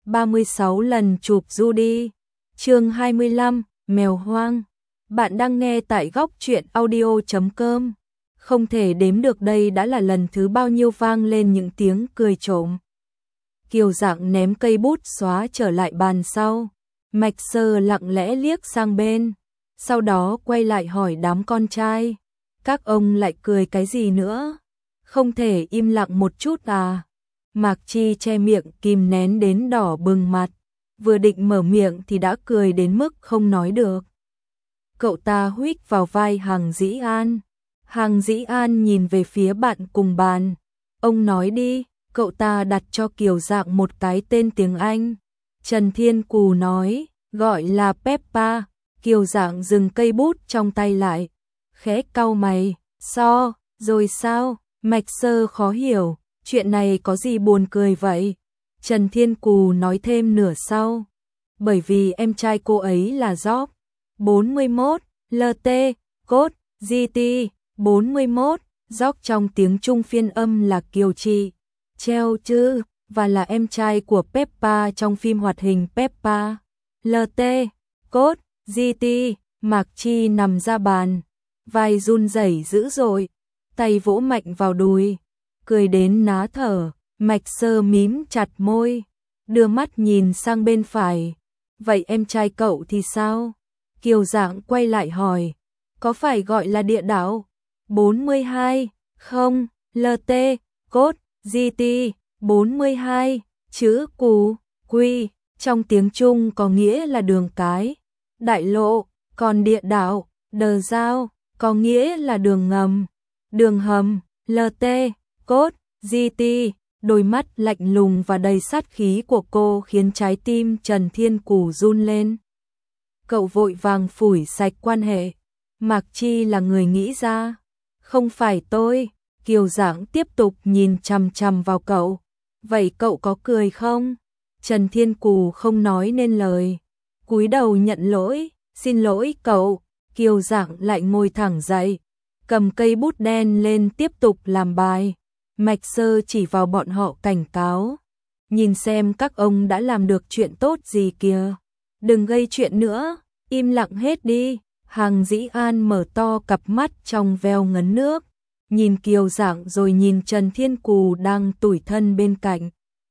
36 lần chụp Judy. Chương 25, mèo hoang. Bạn đang nghe tại góc truyện audio.com. Không thể đếm được đây đã là lần thứ bao nhiêu vang lên những tiếng cười trộm. Kiều Dạng ném cây bút xóa trở lại bàn sau. Mạch Sơ lặng lẽ liếc sang bên, sau đó quay lại hỏi đám con trai. Các ông lại cười cái gì nữa? Không thể im lặng một chút à? Mạc Chi che miệng kìm nén đến đỏ bừng mặt, vừa định mở miệng thì đã cười đến mức không nói được. Cậu ta huých vào vai Hàng Dĩ An. Hàng Dĩ An nhìn về phía bạn cùng bàn. Ông nói đi. Cậu ta đặt cho Kiều Dạng một cái tên tiếng Anh. Trần Thiên Cù nói, gọi là Peppa. Kiều Dạng dừng cây bút trong tay lại, khẽ cau mày. Rồi sao? Mạch Sơ khó hiểu, chuyện này có gì buồn cười vậy? Trần Thiên Cù nói thêm nửa sau. Bởi vì em trai cô ấy là Job. 41, LT, Cốt, GT, 41, Job trong tiếng Trung phiên âm là Kiều Trị, treo chứ, và là em trai của Peppa trong phim hoạt hình Peppa. LT, Cốt, GT, Mạc Chi nằm ra bàn, vai run rẩy dữ dội, tay vỗ mạnh vào đùi, cười đến ná thở. Mạch Sơ mím chặt môi, đưa mắt nhìn sang bên phải. Vậy em trai cậu thì sao? Kiều Dạng quay lại hỏi, có phải gọi là địa đạo? 42, không, LT, Cốt, GT, 42, chữ Cù, Quy, trong tiếng Trung có nghĩa là đường cái, đại lộ, còn địa đạo, đờ giao, có nghĩa là đường ngầm, đường hầm. LT, Cốt, GT. Đôi mắt lạnh lùng và đầy sát khí của cô khiến trái tim Trần Thiên Cù run lên. Cậu vội vàng phủi sạch quan hệ. Mạc Chi là người nghĩ ra. Không phải tôi. Kiều Dạng tiếp tục nhìn chằm chằm vào cậu. Vậy cậu có cười không? Trần Thiên Cù không nói nên lời, cúi đầu nhận lỗi. Xin lỗi cậu. Kiều Dạng lại ngồi thẳng dậy, cầm cây bút đen lên tiếp tục làm bài. Mạch Sơ chỉ vào bọn họ cảnh cáo. Nhìn xem các ông đã làm được chuyện tốt gì kìa. Đừng gây chuyện nữa, im lặng hết đi. Hàng Dĩ An mở to cặp mắt trong veo ngấn nước, nhìn Kiều Dạng rồi nhìn Trần Thiên Cù đang tủi thân bên cạnh.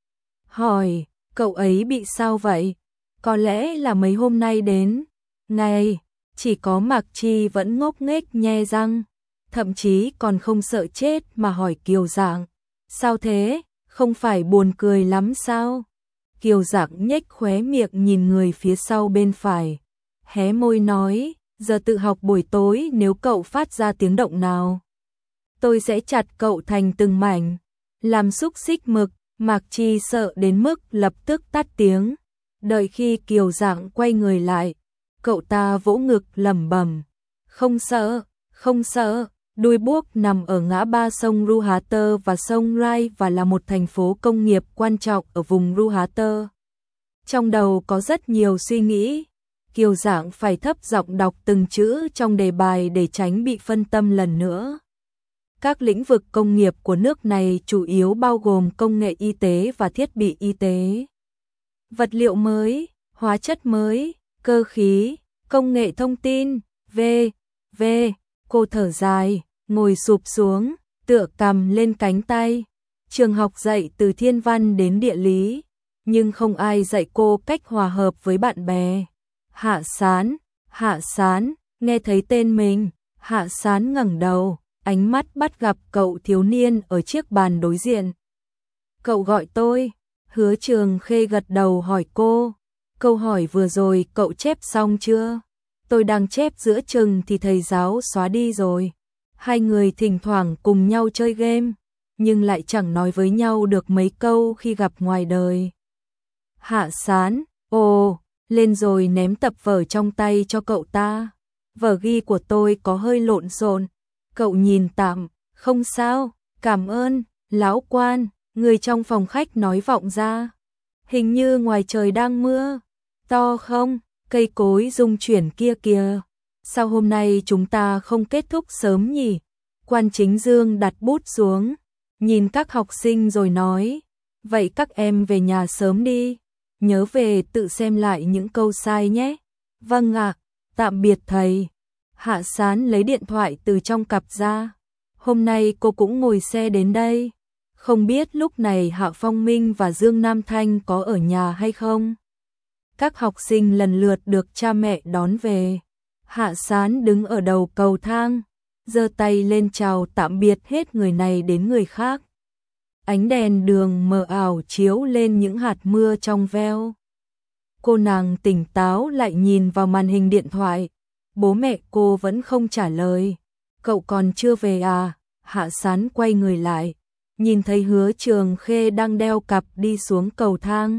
Hỏi, cậu ấy bị sao vậy? Có lẽ là mấy hôm nay đến ngày, chỉ có Mạc Chi vẫn ngốc nghếch nhe răng, thậm chí còn không sợ chết mà hỏi Kiều Dạng, sao thế, không phải buồn cười lắm sao? Kiều Dạng nhếch khóe miệng nhìn người phía sau bên phải, hé môi nói, giờ tự học buổi tối nếu cậu phát ra tiếng động nào, tôi sẽ chặt cậu thành từng mảnh, làm xúc xích mực. Mạc Chi sợ đến mức lập tức tắt tiếng. Đợi khi Kiều Dạng quay người lại, cậu ta vỗ ngực lẩm bẩm, không sợ, không sợ. Đuôi Buốc nằm ở ngã ba sông Ruhater và sông Rai và là một thành phố công nghiệp quan trọng ở vùng Ruhater. Trong đầu có rất nhiều suy nghĩ, Kiều Dạng phải thấp giọng đọc từng chữ trong đề bài để tránh bị phân tâm lần nữa. Các lĩnh vực công nghiệp của nước này chủ yếu bao gồm công nghệ y tế và thiết bị y tế, vật liệu mới, hóa chất mới, cơ khí, công nghệ thông tin, v.v. Cô thở dài, ngồi sụp xuống, tựa cằm lên cánh tay. Trường học dạy từ thiên văn đến địa lý, nhưng không ai dạy cô cách hòa hợp với bạn bè. Hạ Sán, nghe thấy tên mình, Hạ Sán ngẩng đầu, ánh mắt bắt gặp cậu thiếu niên ở chiếc bàn đối diện. Cậu gọi tôi? Hứa Trường Khê gật đầu hỏi cô, câu hỏi vừa rồi cậu chép xong chưa? Tôi đang chép giữa chừng thì thầy giáo xóa đi rồi. Hai người thỉnh thoảng cùng nhau chơi game, nhưng lại chẳng nói với nhau được mấy câu khi gặp ngoài đời. Hạ Sán, ồ, lên rồi ném tập vở trong tay cho cậu ta. Vở ghi của tôi có hơi lộn xộn. Cậu nhìn tạm, không sao, cảm ơn. Lão quan, người trong phòng khách nói vọng ra. Hình như ngoài trời đang mưa. To không? Cây cối rung chuyển kia kìa. Sao hôm nay chúng ta không kết thúc sớm nhỉ? Quan Chính Dương đặt bút xuống, nhìn các học sinh rồi nói, vậy các em về nhà sớm đi. nhớ về tự xem lại những câu sai nhé. Vâng ạ, tạm biệt thầy. Hạ Sán lấy điện thoại từ trong cặp ra. Hôm nay cô cũng ngồi xe đến đây. Không biết lúc này Hạ Phong Minh và Dương Nam Thanh có ở nhà hay không? Các học sinh lần lượt được cha mẹ đón về. Hạ Sán đứng ở đầu cầu thang, giơ tay lên chào tạm biệt hết người này đến người khác. Ánh đèn đường mờ ảo chiếu lên những hạt mưa trong veo. Cô nàng tỉnh táo lại nhìn vào màn hình điện thoại. Bố mẹ cô vẫn không trả lời. Cậu còn chưa về à? Hạ Sán quay người lại, nhìn thấy Hứa Trường Khê đang đeo cặp đi xuống cầu thang.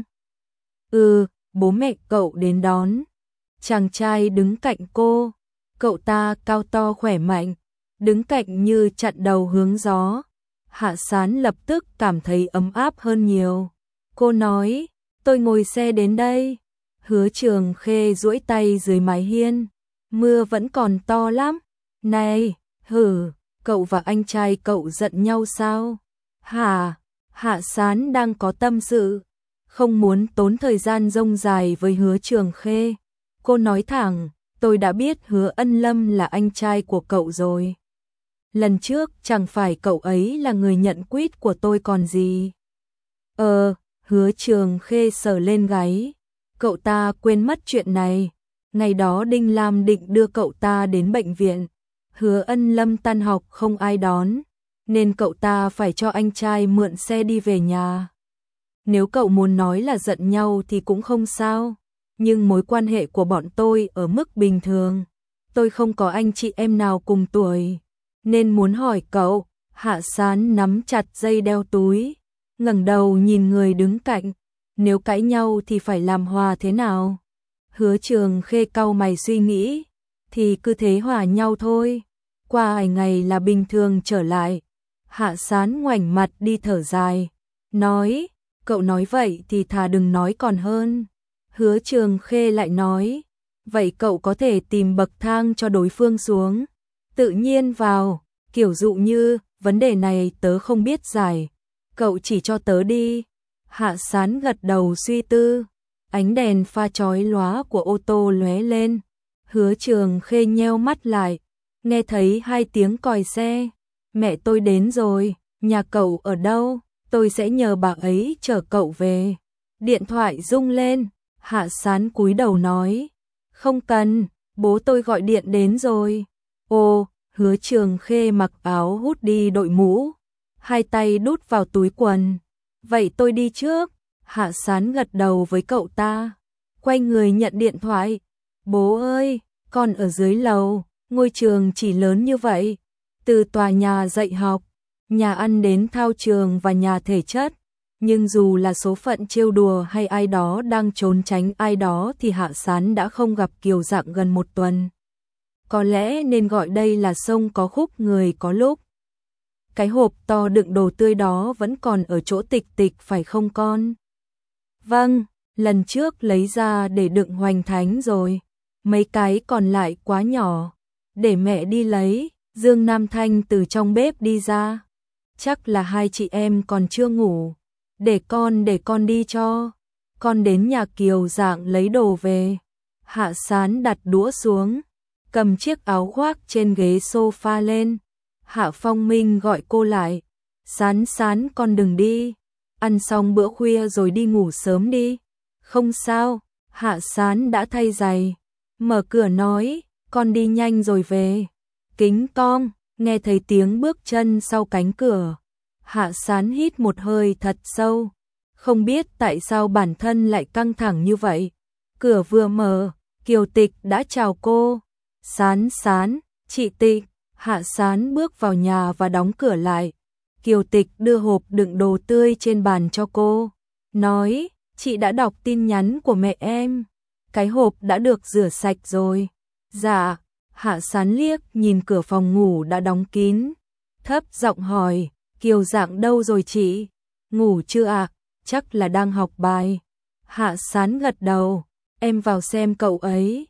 Bố mẹ cậu đến đón. Chàng trai đứng cạnh cô. Cậu ta cao to khỏe mạnh, đứng cạnh như chặn đầu hướng gió. Hạ Sán lập tức cảm thấy ấm áp hơn nhiều. Cô nói, tôi ngồi xe đến đây. Hứa Trường Khê duỗi tay dưới mái hiên. Mưa vẫn còn to lắm. Này, cậu và anh trai cậu giận nhau sao? Hả? Hạ Sán đang có tâm sự, không muốn tốn thời gian rông dài với Hứa Trường Khê. Cô nói thẳng, tôi đã biết Hứa Ân Lâm là anh trai của cậu rồi. Lần trước chẳng phải cậu ấy là người nhận quýt của tôi còn gì. Hứa Trường Khê sờ lên gáy. Cậu ta quên mất chuyện này. Ngày đó Đinh Lam định đưa cậu ta đến bệnh viện. Hứa Ân Lâm tan học không ai đón, nên cậu ta phải cho anh trai mượn xe đi về nhà. Nếu cậu muốn nói là giận nhau thì cũng không sao, nhưng mối quan hệ của bọn tôi ở mức bình thường. Tôi không có anh chị em nào cùng tuổi, nên muốn hỏi cậu. Hạ Sán nắm chặt dây đeo túi, ngẩng đầu nhìn người đứng cạnh. Nếu cãi nhau thì phải làm hòa thế nào? Hứa Trường Khê cau mày suy nghĩ, thì cứ thế hòa nhau thôi. Qua vài ngày là bình thường trở lại. Hạ Sán ngoảnh mặt đi thở dài, nói, cậu nói vậy thì thà đừng nói còn hơn. Hứa Trường Khê lại nói, vậy cậu có thể tìm bậc thang cho đối phương xuống, tự nhiên vào, kiểu dụ như, vấn đề này tớ không biết giải, cậu chỉ cho tớ đi. Hạ Sán gật đầu suy tư, ánh đèn pha chói lóa của ô tô lóe lên. Hứa Trường Khê nheo mắt lại, nghe thấy 2 tiếng còi xe. Mẹ tôi đến rồi, nhà cậu ở đâu? Tôi sẽ nhờ bà ấy chở cậu về. Điện thoại rung lên, Hạ Sán cúi đầu nói, không cần, bố tôi gọi điện đến rồi. Ồ, Hứa Trường Khê mặc áo hút đi đội mũ, 2 tay đút vào túi quần. Vậy tôi đi trước. Hạ Sán gật đầu với cậu ta, quay người nhận điện thoại. Bố ơi, con ở dưới lầu, ngôi trường chỉ lớn như vậy. Từ tòa nhà dạy học, nhà ăn đến thao trường và nhà thể chất. Nhưng dù là số phận trêu đùa hay ai đó đang trốn tránh ai đó thì Hạ Sán đã không gặp Kiều Dạng gần 1 tuần. Có lẽ nên gọi đây là sông có khúc người có lúc. Cái hộp to đựng đồ tươi đó vẫn còn ở chỗ Tịch Tịch phải không con? Vâng, lần trước lấy ra để đựng hoành thánh rồi. Mấy cái còn lại quá nhỏ, để mẹ đi lấy. Dương Nam Thanh từ trong bếp đi ra. Chắc là 2 chị em còn chưa ngủ. Để con đi cho. Con đến nhà Kiều Dạng lấy đồ về. Hạ Sán đặt đũa xuống, cầm chiếc áo khoác trên ghế sofa lên. Hạ Phong Minh gọi cô lại. Sán Sán con đừng đi. Ăn xong bữa khuya rồi đi ngủ sớm đi. Không sao, Hạ Sán đã thay giày. Mở cửa nói, con đi nhanh rồi về. Kính cong, nghe thấy tiếng bước chân sau cánh cửa. Hạ Sán hít một hơi thật sâu. Không biết tại sao bản thân lại căng thẳng như vậy. Cửa vừa mở, Kiều Tịch đã chào cô. Sán Sán, chị Tịch. Hạ Sán bước vào nhà và đóng cửa lại. Kiều Tịch đưa hộp đựng đồ tươi trên bàn cho cô, nói, chị đã đọc tin nhắn của mẹ em. Cái hộp đã được rửa sạch rồi. Dạ. Hạ Sán liếc nhìn cửa phòng ngủ đã đóng kín, thấp giọng hỏi, Kiều Dạng đâu rồi chị? Ngủ chưa ạ? Chắc là đang học bài. Hạ Sán gật đầu, em vào xem cậu ấy.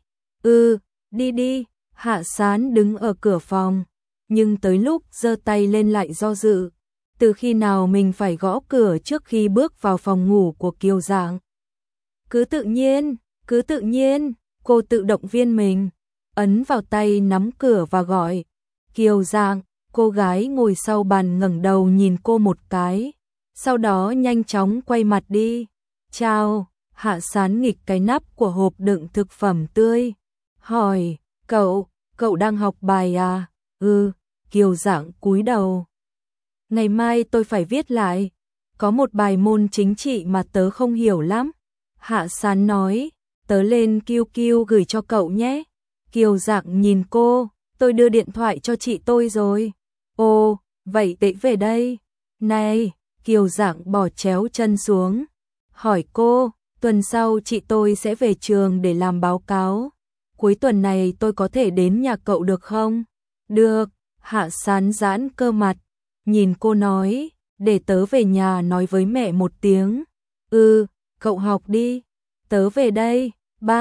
Đi đi. Hạ Sán đứng ở cửa phòng, nhưng tới lúc giơ tay lên lại do dự. Từ khi nào mình phải gõ cửa trước khi bước vào phòng ngủ của Kiều Dạng? cứ tự nhiên, cô tự động viên mình, ấn vào tay nắm cửa và gọi. Kiều Dạng, cô gái ngồi sau bàn ngẩng đầu nhìn cô một cái, sau đó nhanh chóng quay mặt đi. Chào, Hạ Sán nghịch cái nắp của hộp đựng thực phẩm tươi, hỏi, cậu đang học bài à? Ừ, Kiều Dạng cúi đầu. Ngày mai tôi phải viết lại, có một bài môn chính trị mà tớ không hiểu lắm. Hạ Sán nói, tớ lên QQ gửi cho cậu nhé. Kiều Dạng nhìn cô, tôi đưa điện thoại cho chị tôi rồi. Ồ, vậy tớ về đây. Này, Kiều Dạng bỏ chéo chân xuống, hỏi cô, tuần sau chị tôi sẽ về trường để làm báo cáo. Cuối tuần này tôi có thể đến nhà cậu được không? Được, Hạ Sán giãn cơ mặt, nhìn cô nói, để tớ về nhà nói với mẹ một tiếng. Ừ, cậu học đi, tớ về đây,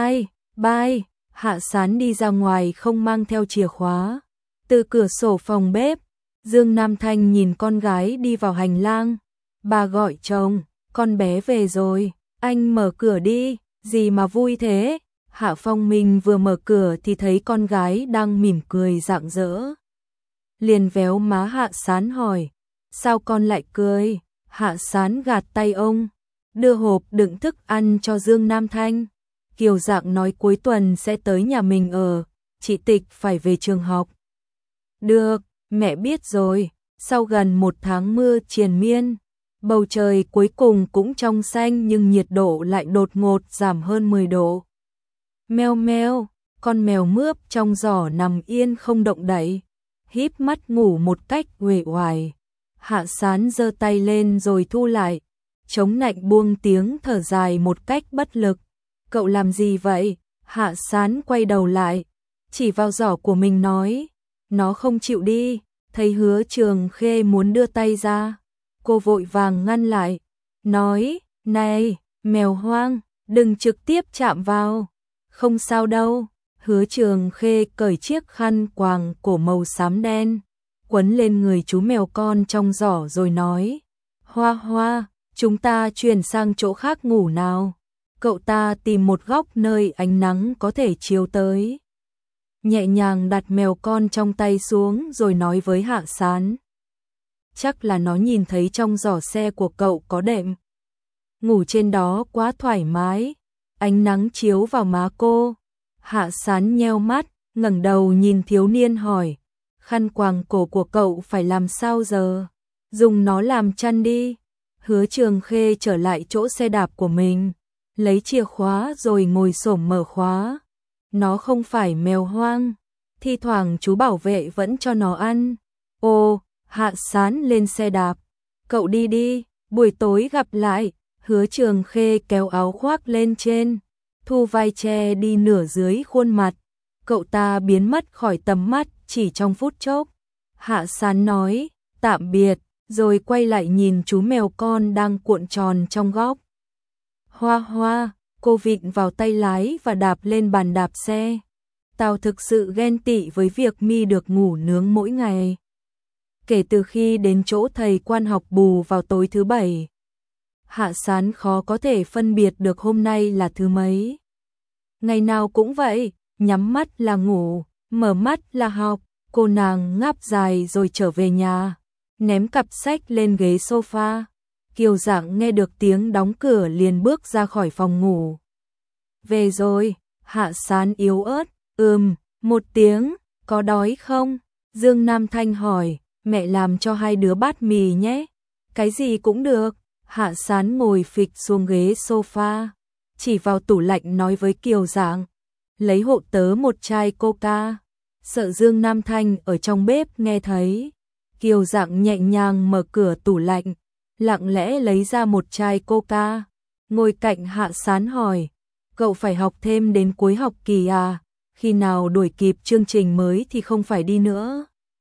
bye. Hạ Sán đi ra ngoài không mang theo chìa khóa. Từ cửa sổ phòng bếp, Dương Nam Thanh nhìn con gái đi vào hành lang. Bà gọi chồng, con bé về rồi, anh mở cửa đi, gì mà vui thế? Hạ Phong Minh vừa mở cửa thì thấy con gái đang mỉm cười rạng rỡ. Liền véo má Hạ Sán hỏi, sao con lại cười? Hạ Sán gạt tay ông, đưa hộp đựng thức ăn cho Dương Nam Thanh. Kiều Dạng nói cuối tuần sẽ tới nhà mình ở, chị Tịch phải về trường học. Được, mẹ biết rồi. Sau gần 1 tháng mưa triền miên, bầu trời cuối cùng cũng trong xanh nhưng nhiệt độ lại đột ngột giảm hơn 10 độ. Meo meo, con mèo mướp trong giỏ nằm yên không động đậy, híp mắt ngủ một cách uể oải. Hạ Sán giơ tay lên rồi thu lại, chống nạnh buông tiếng thở dài một cách bất lực. Cậu làm gì vậy? Hạ Sán quay đầu lại, chỉ vào giỏ của mình nói, nó không chịu đi. Thấy Hứa Trường Khê muốn đưa tay ra, cô vội vàng ngăn lại, nói, này, mèo hoang, đừng trực tiếp chạm vào. Không sao đâu. Hứa Trường Khê cởi chiếc khăn quàng cổ màu xám đen, quấn lên người chú mèo con trong giỏ rồi nói, Hoa Hoa, chúng ta chuyển sang chỗ khác ngủ nào. Cậu ta tìm một góc nơi ánh nắng có thể chiếu tới. Nhẹ nhàng đặt mèo con trong tay xuống rồi nói với Hạ Sán, chắc là nó nhìn thấy trong giỏ xe của cậu có đệm. Ngủ trên đó quá thoải mái, ánh nắng chiếu vào má cô. Hạ Sán nheo mắt, ngẩng đầu nhìn thiếu niên hỏi, khăn quàng cổ của cậu phải làm sao giờ? Dùng nó làm chăn đi. Hứa Trường Khê trở lại chỗ xe đạp của mình, lấy chìa khóa rồi ngồi xổm mở khóa. Nó không phải mèo hoang, thi thoảng chú bảo vệ vẫn cho nó ăn. Ô, Hạ Sán lên xe đạp, cậu đi đi, buổi tối gặp lại. Hứa Trường Khê kéo áo khoác lên trên, thu vai che đi nửa dưới khuôn mặt. Cậu ta biến mất khỏi tầm mắt chỉ trong phút chốc. Hạ Sán nói, tạm biệt, rồi quay lại nhìn chú mèo con đang cuộn tròn trong góc. Hoa Hoa, cô vịn vào tay lái và đạp lên bàn đạp xe. Tao thực sự ghen tị với việc mi được ngủ nướng mỗi ngày. Kể từ khi đến chỗ thầy quan học bù vào tối thứ Bảy, Hạ Sán khó có thể phân biệt được hôm nay là thứ mấy. Ngày nào cũng vậy, nhắm mắt là ngủ, mở mắt là học. Cô nàng ngáp dài rồi trở về nhà, ném cặp sách lên ghế sofa. Kiều Dạng nghe được tiếng đóng cửa liền bước ra khỏi phòng ngủ. Về rồi. Hạ Sán yếu ớt, một tiếng, có đói không? Dương Nam Thanh hỏi, mẹ làm cho 2 đứa bát mì nhé. Cái gì cũng được. Hạ Sán ngồi phịch xuống ghế sofa, chỉ vào tủ lạnh nói với Kiều Dạng, lấy hộ tớ một chai coca. Sợ Dương Nam Thanh ở trong bếp nghe thấy, Kiều Dạng nhẹ nhàng mở cửa tủ lạnh, lặng lẽ lấy ra một chai coca, ngồi cạnh Hạ Sán hỏi, cậu phải học thêm đến cuối học kỳ à? Khi nào đuổi kịp chương trình mới thì không phải đi nữa.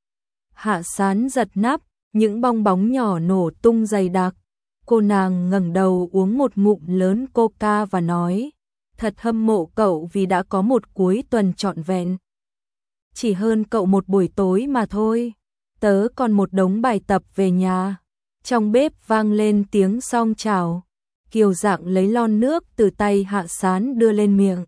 Hạ Sán giật nắp, những bong bóng nhỏ nổ tung dày đặc. Cô nàng ngẩng đầu uống một ngụm lớn coca và nói, thật hâm mộ cậu vì đã có một cuối tuần trọn vẹn. Chỉ hơn cậu một buổi tối mà thôi. Tớ còn một đống bài tập về nhà. Trong bếp vang lên tiếng song chào. Kiều Dạng lấy lon nước từ tay Hạ Sán đưa lên miệng.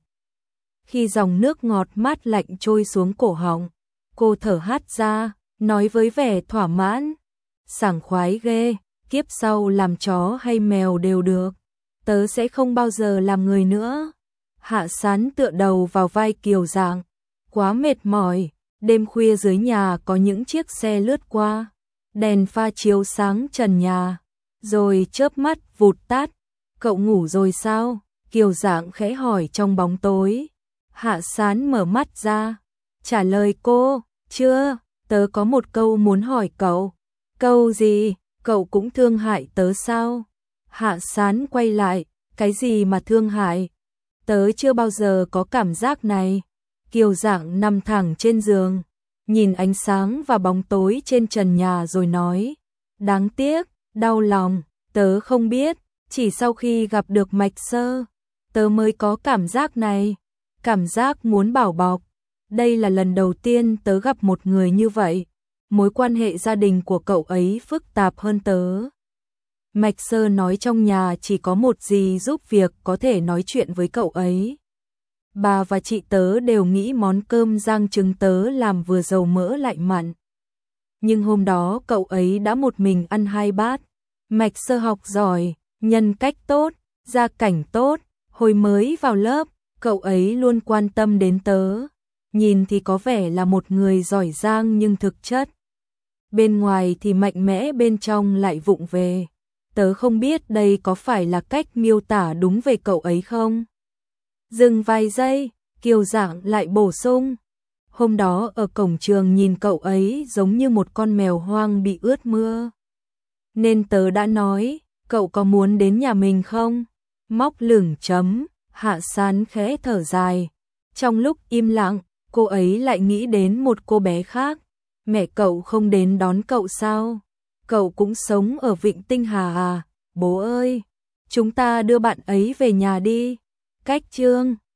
Khi dòng nước ngọt mát lạnh trôi xuống cổ họng, cô thở hắt ra, nói với vẻ thỏa mãn. Sảng khoái ghê, kiếp sau làm chó hay mèo đều được. Tớ sẽ không bao giờ làm người nữa. Hạ Sán tựa đầu vào vai Kiều Dạng. Quá mệt mỏi, đêm khuya dưới nhà có những chiếc xe lướt qua. Đèn pha chiếu sáng trần nhà, rồi chớp mắt vụt tắt. Cậu ngủ rồi sao? Kiều Dạng khẽ hỏi trong bóng tối. Hạ Sán mở mắt ra, trả lời cô, chưa, tớ có một câu muốn hỏi cậu. Câu gì? Cậu cũng thương hại tớ sao? Hạ Sán quay lại, cái gì mà thương hại? Tớ chưa bao giờ có cảm giác này. Kiều Dạng nằm thẳng trên giường, nhìn ánh sáng và bóng tối trên trần nhà rồi nói. Đáng tiếc, đau lòng, tớ không biết, chỉ sau khi gặp được Mạch Sơ, tớ mới có cảm giác này. Cảm giác muốn bảo bọc. Đây là lần đầu tiên tớ gặp một người như vậy. Mối quan hệ gia đình của cậu ấy phức tạp hơn tớ. Mạch Sơ nói trong nhà chỉ có một dì giúp việc có thể nói chuyện với cậu ấy. Bà và chị tớ đều nghĩ món cơm rang trứng tớ làm vừa dầu mỡ lại mặn. Nhưng hôm đó cậu ấy đã một mình ăn 2 bát. Mạch Sơ học giỏi, nhân cách tốt, gia cảnh tốt. Hồi mới vào lớp, cậu ấy luôn quan tâm đến tớ. Nhìn thì có vẻ là một người giỏi giang nhưng thực chất bên ngoài thì mạnh mẽ, bên trong lại vụng về. Tớ không biết đây có phải là cách miêu tả đúng về cậu ấy không? Dừng vài giây, Kiều Dạng lại bổ sung. Hôm đó ở cổng trường nhìn cậu ấy giống như một con mèo hoang bị ướt mưa. Nên tớ đã nói, cậu có muốn đến nhà mình không? Móc lửng chấm, Hạ Sán khẽ thở dài. Trong lúc im lặng, cô ấy lại nghĩ đến một cô bé khác. Mẹ cậu không đến đón cậu sao? Cậu cũng sống ở Vịnh Tinh Hà à? Bố ơi, chúng ta đưa bạn ấy về nhà đi. Cách chương